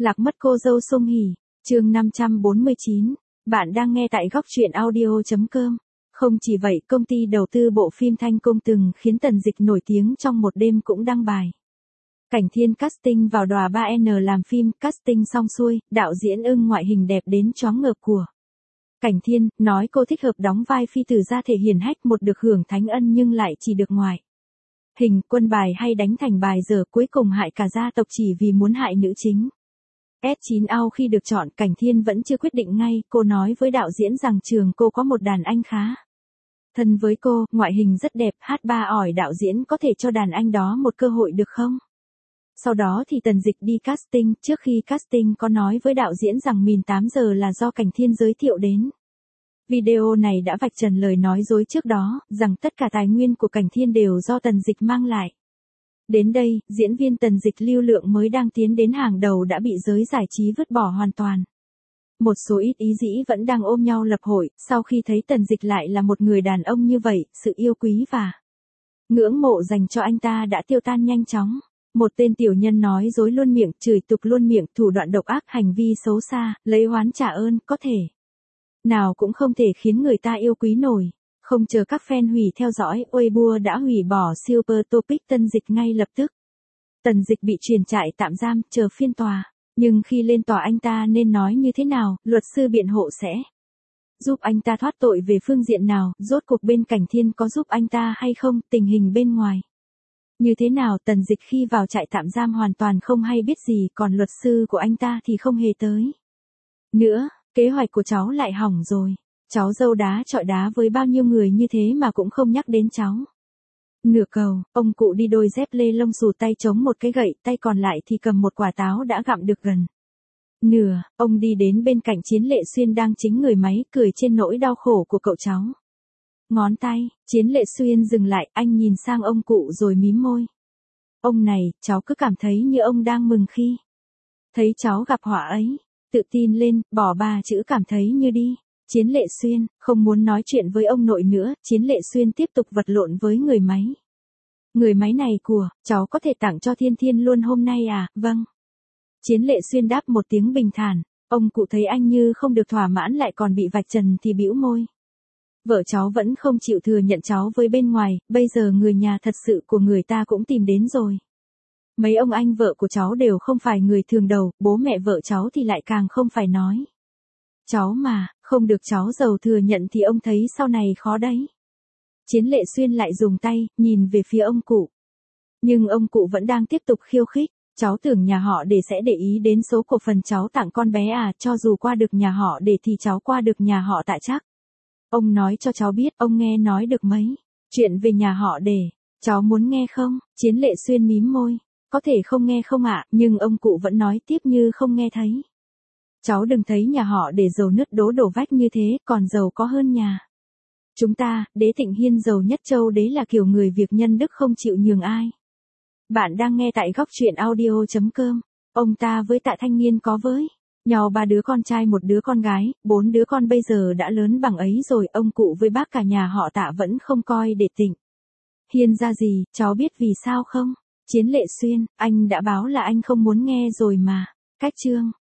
Lạc mất cô dâu Song Hỷ, chương 549. Bạn đang nghe tại góc truyện audio.com. Không chỉ vậy, công ty đầu tư bộ phim Thanh Công từng khiến Tần Dịch nổi tiếng trong một đêm cũng đăng bài. Cảnh Thiên casting vào đòa 3N làm phim, casting xong xuôi, đạo diễn ưng ngoại hình đẹp đến choáng ngợp của. Cảnh Thiên nói cô thích hợp đóng vai phi tử gia thể hiển hách một được hưởng thánh ân nhưng lại chỉ được ngoại hình quân bài hay đánh thành bài dở, cuối cùng hại cả gia tộc chỉ vì muốn hại nữ chính. S9 ao khi được chọn, Cảnh Thiên vẫn chưa quyết định ngay, cô nói với đạo diễn rằng trường cô có một đàn anh khá thân với cô, ngoại hình rất đẹp, hát ba ỏi, đạo diễn có thể cho đàn anh đó một cơ hội được không? Sau đó thì Tần Dịch đi casting, trước khi casting có nói với đạo diễn rằng mìn 8 giờ là do Cảnh Thiên giới thiệu đến. Video này đã vạch trần lời nói dối trước đó, rằng tất cả tài nguyên của Cảnh Thiên đều do Tần Dịch mang lại. Đến đây, diễn viên Tần Dịch lưu lượng mới đang tiến đến hàng đầu đã bị giới giải trí vứt bỏ hoàn toàn. Một số ít ý dĩ vẫn đang ôm nhau lập hội, sau khi thấy Tần Dịch lại là một người đàn ông như vậy, sự yêu quý và ngưỡng mộ dành cho anh ta đã tiêu tan nhanh chóng. Một tên tiểu nhân nói dối luôn miệng, chửi tục luôn miệng, thủ đoạn độc ác, hành vi xấu xa, lấy oán trả ơn, có thể nào cũng không thể khiến người ta yêu quý nổi. Không chờ các fan hủy theo dõi, Weibo đã hủy bỏ Super Topic Tần Dịch ngay lập tức. Tần Dịch bị chuyển trại tạm giam, chờ phiên tòa. Nhưng khi lên tòa anh ta nên nói như thế nào, luật sư biện hộ sẽ giúp anh ta thoát tội về phương diện nào, rốt cuộc bên Cảnh Thiên có giúp anh ta hay không, tình hình bên ngoài như thế nào. Tần Dịch khi vào trại tạm giam hoàn toàn không hay biết gì, còn luật sư của anh ta thì không hề tới nữa. Kế hoạch của cháu lại hỏng rồi. Cháu dâu đá chọi đá với bao nhiêu người như thế mà cũng không nhắc đến cháu. Nửa cầu, ông cụ đi đôi dép lê lông xù, tay chống một cái gậy, tay còn lại thì cầm một quả táo đã gặm được gần nửa. Ông đi đến bên cạnh Chiến Lệ Xuyên đang chính người máy, cười trên nỗi đau khổ của cậu cháu. Ngón tay, Chiến Lệ Xuyên dừng lại, anh nhìn sang ông cụ rồi mím môi. Ông này, cháu cứ cảm thấy như ông đang mừng khi thấy cháu gặp họa ấy. Tự tin lên, bỏ ba chữ cảm thấy như đi. Chiến Lệ Xuyên không muốn nói chuyện với ông nội nữa, Chiến Lệ Xuyên tiếp tục vật lộn với người máy. Người máy này của cháu có thể tặng cho Thiên Thiên luôn hôm nay à? Vâng. Chiến Lệ Xuyên đáp một tiếng bình thản. Ông cụ thấy anh như không được thỏa mãn lại còn bị vạch trần thì bĩu môi. Vợ cháu vẫn không chịu thừa nhận cháu với bên ngoài, bây giờ người nhà thật sự của người ta cũng tìm đến rồi. Mấy ông anh vợ của cháu đều không phải người thường đầu, bố mẹ vợ cháu thì lại càng không phải nói. Cháu mà, không được cháu giàu thừa nhận thì ông thấy sau này khó đấy. Chiến Lệ Xuyên lại dùng tay, nhìn về phía ông cụ. Nhưng ông cụ vẫn đang tiếp tục khiêu khích. Cháu tưởng nhà họ Để sẽ để ý đến số cổ phần cháu tặng con bé à, cho dù qua được nhà họ Để thì cháu qua được nhà họ Tạ chắc. Ông nói cho cháu biết, ông nghe nói được mấy chuyện về nhà họ Để, cháu muốn nghe không? Chiến Lệ Xuyên mím môi. Có thể không nghe không ạ, nhưng ông cụ vẫn nói tiếp như không nghe thấy. Cháu đừng thấy nhà họ Để giàu nứt đổ vách như thế, còn giàu có hơn nhà chúng ta. Đế Thịnh Hiên giàu nhất châu Đế là kiểu người việc nhân đức không chịu nhường ai. Bạn đang nghe tại góc truyện audio.com. Ông ta với Tạ Thanh Niên có với nhau 3 đứa con trai 1 đứa con gái, 4 đứa con bây giờ đã lớn bằng ấy rồi. Ông cụ với bác cả nhà họ Tạ vẫn không coi Đế Thịnh Hiên ra gì, cháu biết vì sao không? Chiến Lệ Xuyên, anh đã báo là anh không muốn nghe rồi mà. Cách chương